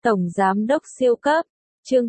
Tổng Giám đốc siêu cấp, chương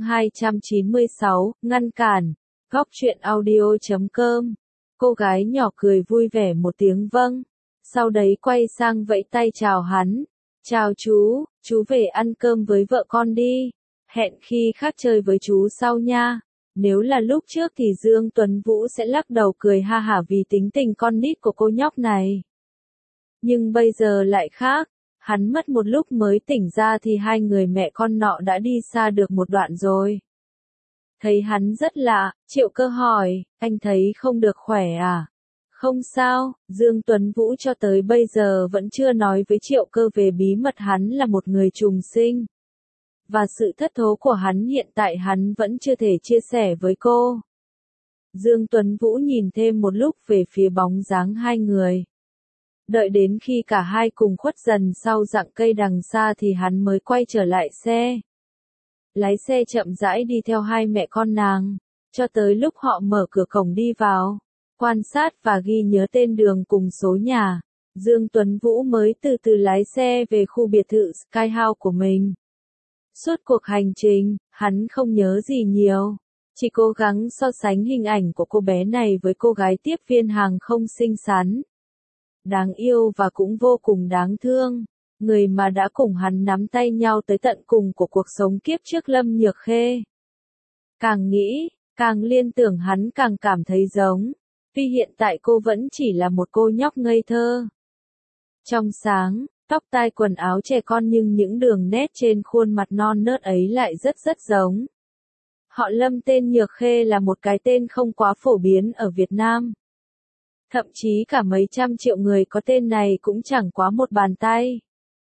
296, ngăn cản, góc truyện audio.com. Cô gái nhỏ cười vui vẻ một tiếng vâng, sau đấy quay sang vẫy tay chào hắn. Chào chú về ăn cơm với vợ con đi, hẹn khi khác chơi với chú sau nha. Nếu là lúc trước thì Dương Tuấn Vũ sẽ lắc đầu cười ha hả vì tính tình con nít của cô nhóc này. Nhưng bây giờ lại khác, hắn mất một lúc mới tỉnh ra thì hai người mẹ con nọ đã đi xa được một đoạn rồi. Thấy hắn rất lạ, Triệu Cơ hỏi, anh thấy không được khỏe à? Không sao, Dương Tuấn Vũ cho tới bây giờ vẫn chưa nói với Triệu Cơ về bí mật hắn là một người trùng sinh. Và sự thất thố của hắn hiện tại hắn vẫn chưa thể chia sẻ với cô. Dương Tuấn Vũ nhìn thêm một lúc về phía bóng dáng hai người. Đợi đến khi cả hai cùng khuất dần sau rặng cây đằng xa thì hắn mới quay trở lại xe. Lái xe chậm rãi đi theo hai mẹ con nàng, cho tới lúc họ mở cửa cổng đi vào, quan sát và ghi nhớ tên đường cùng số nhà, Dương Tuấn Vũ mới từ từ lái xe về khu biệt thự Sky House của mình. Suốt cuộc hành trình, hắn không nhớ gì nhiều, chỉ cố gắng so sánh hình ảnh của cô bé này với cô gái tiếp viên hàng không xinh xắn, đáng yêu và cũng vô cùng đáng thương, người mà đã cùng hắn nắm tay nhau tới tận cùng của cuộc sống kiếp trước Lâm Nhược Khê. Càng nghĩ, càng liên tưởng hắn càng cảm thấy giống, vì hiện tại cô vẫn chỉ là một cô nhóc ngây thơ. Trong sáng, tóc tai quần áo trẻ con nhưng những đường nét trên khuôn mặt non nớt ấy lại rất giống. Họ Lâm tên Nhược Khê là một cái tên không quá phổ biến ở Việt Nam. Thậm chí cả mấy trăm triệu người có tên này cũng chẳng quá một bàn tay.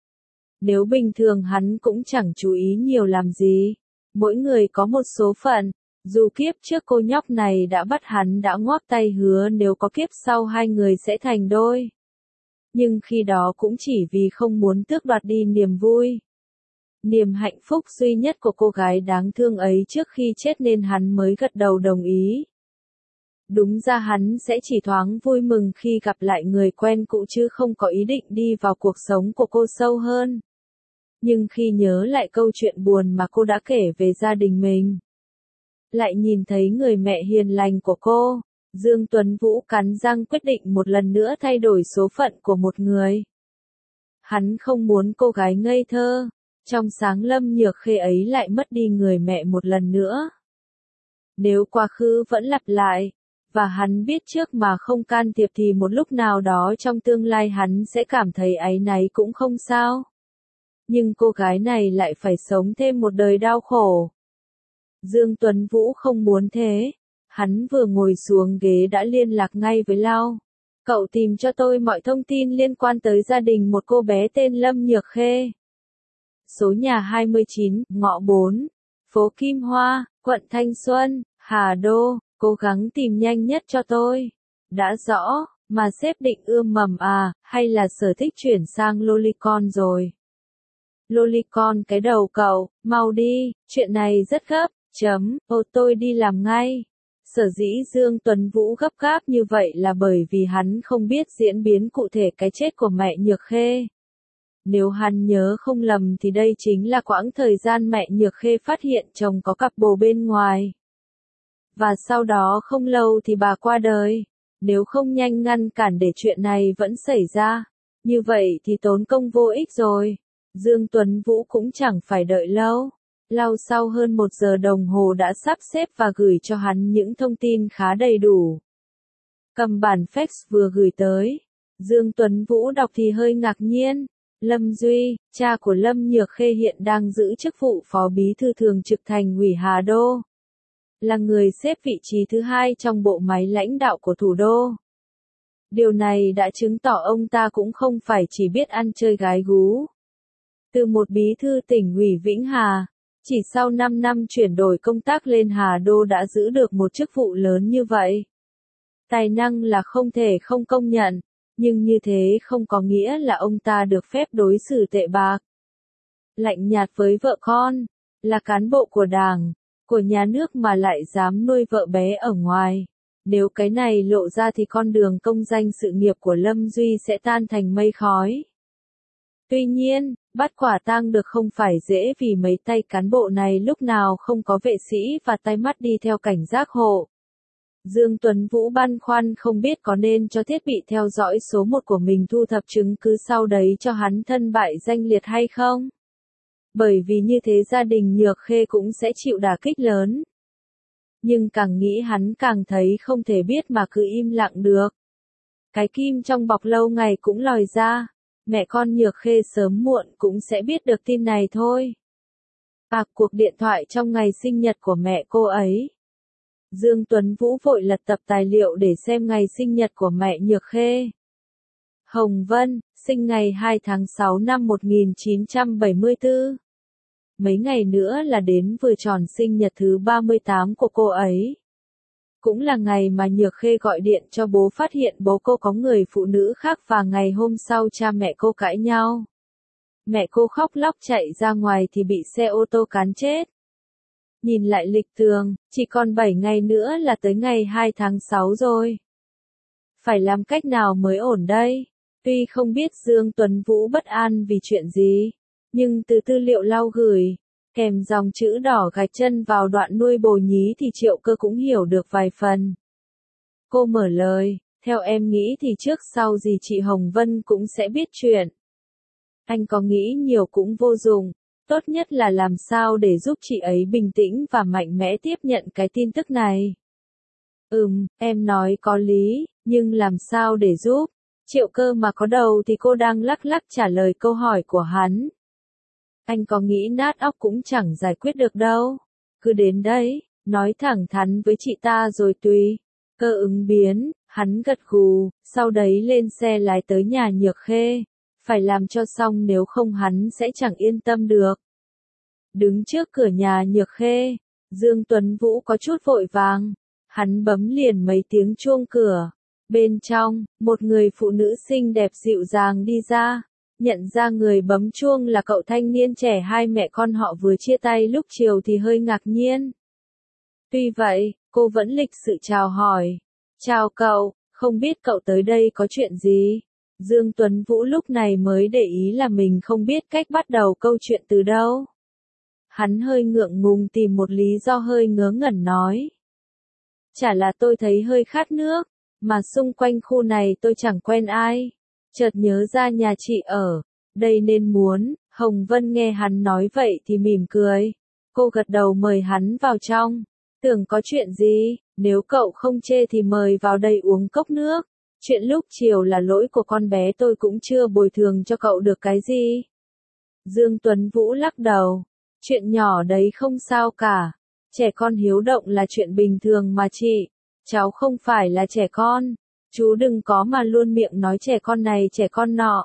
Nếu bình thường hắn cũng chẳng chú ý nhiều làm gì. Mỗi người có một số phận, dù kiếp trước cô nhóc này đã bắt hắn đã ngoắc tay hứa nếu có kiếp sau hai người sẽ thành đôi. Nhưng khi đó cũng chỉ vì không muốn tước đoạt đi niềm vui, niềm hạnh phúc duy nhất của cô gái đáng thương ấy trước khi chết nên hắn mới gật đầu đồng ý. Đúng ra hắn sẽ chỉ thoáng vui mừng khi gặp lại người quen cũ chứ không có ý định đi vào cuộc sống của cô sâu hơn. Nhưng khi nhớ lại câu chuyện buồn mà cô đã kể về gia đình mình, lại nhìn thấy người mẹ hiền lành của cô, Dương Tuấn Vũ cắn răng quyết định một lần nữa thay đổi số phận của một người. Hắn không muốn cô gái ngây thơ, trong sáng Lâm Nhược Khê ấy lại mất đi người mẹ một lần nữa. Nếu quá khứ vẫn lặp lại, và hắn biết trước mà không can thiệp thì một lúc nào đó trong tương lai hắn sẽ cảm thấy áy náy cũng không sao. Nhưng cô gái này lại phải sống thêm một đời đau khổ. Dương Tuấn Vũ không muốn thế. Hắn vừa ngồi xuống ghế đã liên lạc ngay với Lao. Cậu tìm cho tôi mọi thông tin liên quan tới gia đình một cô bé tên Lâm Nhược Khê. Số nhà 29, ngõ 4, phố Kim Hoa, quận Thanh Xuân, Hà Đô, cố gắng tìm nhanh nhất cho tôi. Đã rõ, mà sếp định ươm mầm à, hay là sở thích chuyển sang lolicon rồi? Lolicon cái đầu cậu, mau đi, chuyện này rất gấp, tôi đi làm ngay. Sở dĩ Dương Tuấn Vũ gấp gáp như vậy là bởi vì hắn không biết diễn biến cụ thể cái chết của mẹ Nhược Khê. Nếu hắn nhớ không lầm thì đây chính là quãng thời gian mẹ Nhược Khê phát hiện chồng có cặp bồ bên ngoài. Và sau đó không lâu thì bà qua đời. Nếu không nhanh ngăn cản để chuyện này vẫn xảy ra, như vậy thì tốn công vô ích rồi. Dương Tuấn Vũ cũng chẳng phải đợi lâu. Lao sau hơn 1 giờ đồng hồ đã sắp xếp và gửi cho hắn những thông tin khá đầy đủ. Cầm bản fax vừa gửi tới, Dương Tuấn Vũ đọc thì hơi ngạc nhiên. Lâm Duy, cha của Lâm Nhược Khê hiện đang giữ chức vụ phó bí thư thường trực Thành ủy Hà Đô. Là người xếp vị trí thứ 2 trong bộ máy lãnh đạo của thủ đô. Điều này đã chứng tỏ ông ta cũng không phải chỉ biết ăn chơi gái gú. Từ một bí thư tỉnh ủy Vĩnh Hà, chỉ sau 5 năm chuyển đổi công tác lên Hà Đô đã giữ được một chức vụ lớn như vậy. Tài năng là không thể không công nhận, nhưng như thế không có nghĩa là ông ta được phép đối xử tệ bạc, lạnh nhạt với vợ con, là cán bộ của Đảng, của nhà nước mà lại dám nuôi vợ bé ở ngoài. Nếu cái này lộ ra thì con đường công danh sự nghiệp của Lâm Duy sẽ tan thành mây khói. Tuy nhiên, bắt quả tang được không phải dễ vì mấy tay cán bộ này lúc nào không có vệ sĩ và tai mắt đi theo cảnh giác hộ. Dương Tuấn Vũ băn khoăn không biết có nên cho thiết bị theo dõi số 1 của mình thu thập chứng cứ sau đấy cho hắn thân bại danh liệt hay không? Bởi vì như thế gia đình Nhược Khê cũng sẽ chịu đả kích lớn. Nhưng càng nghĩ hắn càng thấy không thể biết mà cứ im lặng được. Cái kim trong bọc lâu ngày cũng lòi ra, mẹ con Nhược Khê sớm muộn cũng sẽ biết được tin này thôi. Cuộc điện thoại trong ngày sinh nhật của mẹ cô ấy. Dương Tuấn Vũ vội lật tập tài liệu để xem ngày sinh nhật của mẹ Nhược Khê. Hồng Vân, sinh ngày 2 tháng 6 năm 1974. Mấy ngày nữa là đến vừa tròn sinh nhật thứ 38 của cô ấy. Cũng là ngày mà Nhược Khê gọi điện cho bố phát hiện bố cô có người phụ nữ khác và ngày hôm sau cha mẹ cô cãi nhau. Mẹ cô khóc lóc chạy ra ngoài thì bị xe ô tô cán chết. Nhìn lại lịch tường, chỉ còn 7 ngày nữa là tới ngày 2 tháng 6 rồi. Phải làm cách nào mới ổn đây? Tuy không biết Dương Tuấn Vũ bất an vì chuyện gì, nhưng từ tư liệu Lau gửi, kèm dòng chữ đỏ gạch chân vào đoạn nuôi bồ nhí thì Triệu Cơ cũng hiểu được vài phần. Cô mở lời, theo em nghĩ thì trước sau gì chị Hồng Vân cũng sẽ biết chuyện. Anh có nghĩ nhiều cũng vô dụng, tốt nhất là làm sao để giúp chị ấy bình tĩnh và mạnh mẽ tiếp nhận cái tin tức này. Em nói có lý, nhưng làm sao để giúp? Triệu Cơ mà có đầu thì cô đang lắc lắc trả lời câu hỏi của hắn. Anh có nghĩ nát óc cũng chẳng giải quyết được đâu. Cứ đến đấy, nói thẳng thắn với chị ta rồi tùy. Cơ ứng biến, hắn gật gù, sau đấy lên xe lái tới nhà Nhược Khê. Phải làm cho xong nếu không hắn sẽ chẳng yên tâm được. Đứng trước cửa nhà Nhược Khê, Dương Tuấn Vũ có chút vội vàng. Hắn bấm liền mấy tiếng chuông cửa. Bên trong, một người phụ nữ xinh đẹp dịu dàng đi ra. Nhận ra người bấm chuông là cậu thanh niên trẻ hai mẹ con họ vừa chia tay lúc chiều thì hơi ngạc nhiên. Tuy vậy, cô vẫn lịch sự chào hỏi. Chào cậu, không biết cậu tới đây có chuyện gì? Dương Tuấn Vũ lúc này mới để ý là mình không biết cách bắt đầu câu chuyện từ đâu. Hắn hơi ngượng ngùng tìm một lý do hơi ngớ ngẩn nói. Chả là tôi thấy hơi khát nước, mà xung quanh khu này tôi chẳng quen ai. Chợt nhớ ra nhà chị ở đây nên muốn. Hồng Vân nghe hắn nói vậy thì mỉm cười. Cô gật đầu mời hắn vào trong. Tưởng có chuyện gì, nếu cậu không chê thì mời vào đây uống cốc nước. Chuyện lúc chiều là lỗi của con bé, tôi cũng chưa bồi thường cho cậu được cái gì. Dương Tuấn Vũ lắc đầu. Chuyện nhỏ đấy không sao cả. Trẻ con hiếu động là chuyện bình thường mà chị. Cháu không phải là trẻ con. Chú đừng có mà luôn miệng nói trẻ con này trẻ con nọ.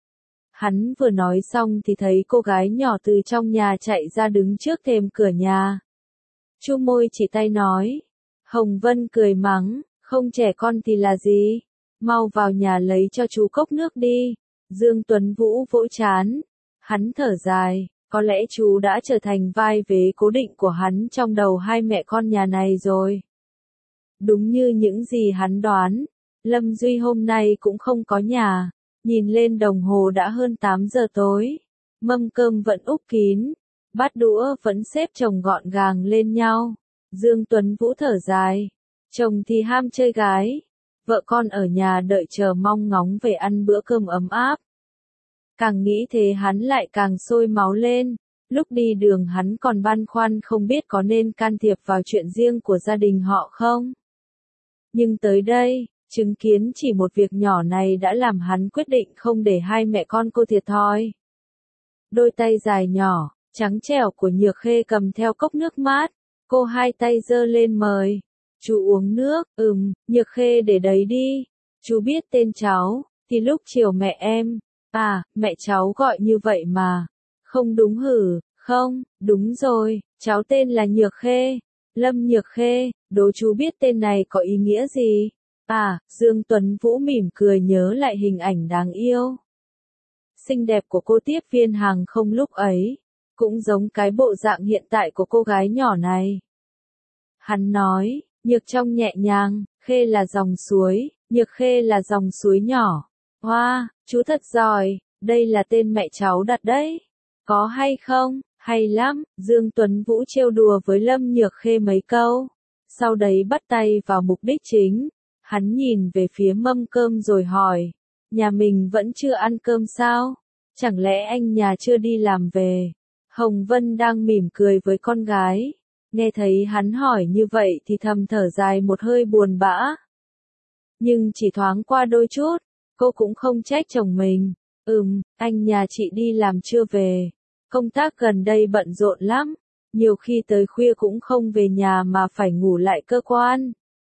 Hắn vừa nói xong thì thấy cô gái nhỏ từ trong nhà chạy ra đứng trước thềm cửa nhà. Chu môi chỉ tay nói. Hồng Vân cười mắng, không trẻ con thì là gì? Mau vào nhà lấy cho chú cốc nước đi. Dương Tuấn Vũ vỗ trán. Hắn thở dài, có lẽ chú đã trở thành vai vế cố định của hắn trong đầu hai mẹ con nhà này rồi. Đúng như những gì hắn đoán, Lâm Duy hôm nay cũng không có nhà. Nhìn lên đồng hồ đã hơn 8 giờ tối. Mâm cơm vẫn úp kín. Bát đũa vẫn xếp chồng gọn gàng lên nhau. Dương Tuấn Vũ thở dài. Chồng thì ham chơi gái. Vợ con ở nhà đợi chờ mong ngóng về ăn bữa cơm ấm áp. Càng nghĩ thế hắn lại càng sôi máu lên. Lúc đi đường hắn còn băn khoăn không biết có nên can thiệp vào chuyện riêng của gia đình họ không. Nhưng tới đây, chứng kiến chỉ một việc nhỏ này đã làm hắn quyết định không để hai mẹ con cô thiệt thòi. Đôi tay dài nhỏ, trắng trẻo của Nhược Khê cầm theo cốc nước mát. Cô hai tay giơ lên mời. Chú uống nước, Nhược Khê để đấy đi. Chú biết tên cháu, thì lúc chiều mẹ em. Mẹ cháu gọi như vậy mà. Không đúng hử, không, đúng rồi, cháu tên là Nhược Khê. Lâm Nhược Khê, đố chú biết tên này có ý nghĩa gì? Dương Tuấn Vũ mỉm cười nhớ lại hình ảnh đáng yêu. Xinh đẹp của cô tiếp viên hàng không lúc ấy, cũng giống cái bộ dạng hiện tại của cô gái nhỏ này. Hắn nói, Nhược trong nhẹ nhàng, Khê là dòng suối, Nhược Khê là dòng suối nhỏ. Wow, chú thật giỏi, đây là tên mẹ cháu đặt đấy. Có hay không? Hay lắm, Dương Tuấn Vũ trêu đùa với Lâm Nhược Khê mấy câu. Sau đấy bắt tay vào mục đích chính. Hắn nhìn về phía mâm cơm rồi hỏi. Nhà mình vẫn chưa ăn cơm sao? Chẳng lẽ anh nhà chưa đi làm về? Hồng Vân đang mỉm cười với con gái. Nghe thấy hắn hỏi như vậy thì thầm thở dài một hơi buồn bã. Nhưng chỉ thoáng qua đôi chút, cô cũng không trách chồng mình. Anh nhà chị đi làm chưa về. Công tác gần đây bận rộn lắm. Nhiều khi tới khuya cũng không về nhà mà phải ngủ lại cơ quan.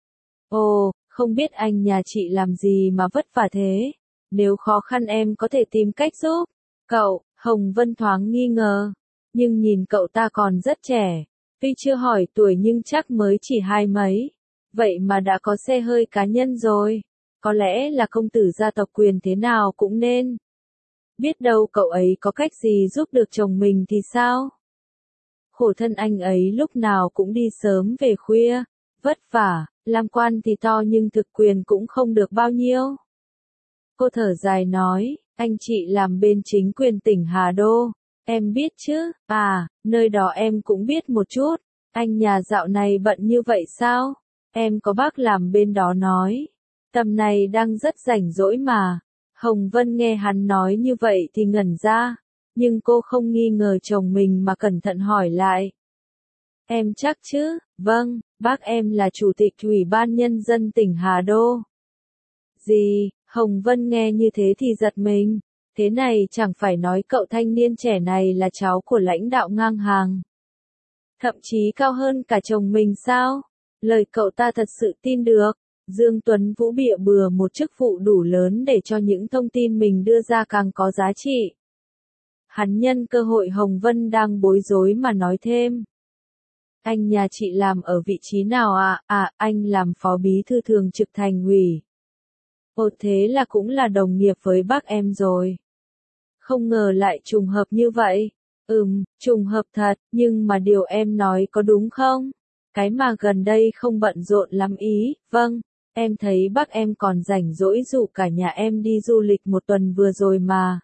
Ồ, không biết anh nhà chị làm gì mà vất vả thế. Nếu khó khăn em có thể tìm cách giúp. Cậu, Hồng Vân thoáng nghi ngờ. Nhưng nhìn cậu ta còn rất trẻ. Tuy chưa hỏi tuổi nhưng chắc mới chỉ 20 mấy. Vậy mà đã có xe hơi cá nhân rồi. Có lẽ là công tử gia tộc quyền thế nào cũng nên. Biết đâu cậu ấy có cách gì giúp được chồng mình thì sao? Khổ thân anh ấy lúc nào cũng đi sớm về khuya. Vất vả, làm quan thì to nhưng thực quyền cũng không được bao nhiêu. Cô thở dài nói, anh chị làm bên chính quyền tỉnh Hà Đô. Em biết chứ, nơi đó em cũng biết một chút. Anh nhà dạo này bận như vậy sao? Em có bác làm bên đó nói. Tầm này đang rất rảnh rỗi mà. Hồng Vân nghe hắn nói như vậy thì ngẩn ra. Nhưng cô không nghi ngờ chồng mình mà cẩn thận hỏi lại. Em chắc chứ? Vâng, bác em là chủ tịch Ủy ban Nhân dân tỉnh Hà Đô. Gì? Hồng Vân nghe như thế thì giật mình. Thế này chẳng phải nói cậu thanh niên trẻ này là cháu của lãnh đạo ngang hàng. Thậm chí cao hơn cả chồng mình sao? Lời cậu ta thật sự tin được. Dương Tuấn Vũ bịa bừa một chức vụ đủ lớn để cho những thông tin mình đưa ra càng có giá trị. Hắn nhân cơ hội Hồng Vân đang bối rối mà nói thêm. Anh nhà chị làm ở vị trí nào ạ? Anh làm phó bí thư thường trực thành ủy. Ồ, thế là cũng là đồng nghiệp với bác em rồi. Không ngờ lại trùng hợp như vậy. Trùng hợp thật, nhưng mà điều em nói có đúng không? Cái mà gần đây không bận rộn lắm ý. Vâng, em thấy bác em còn rảnh rỗi dụ cả nhà em đi du lịch một tuần vừa rồi mà.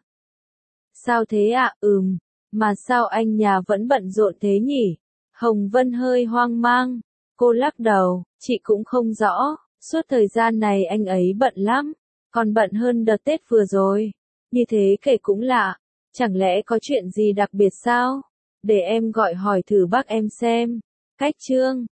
Sao thế ạ? Mà sao anh nhà vẫn bận rộn thế nhỉ? Hồng Vân hơi hoang mang. Cô lắc đầu, chị cũng không rõ. Suốt thời gian này anh ấy bận lắm. Còn bận hơn đợt Tết vừa rồi. Như thế kể cũng lạ. Chẳng lẽ có chuyện gì đặc biệt sao? Để em gọi hỏi thử bác em xem. Cách chương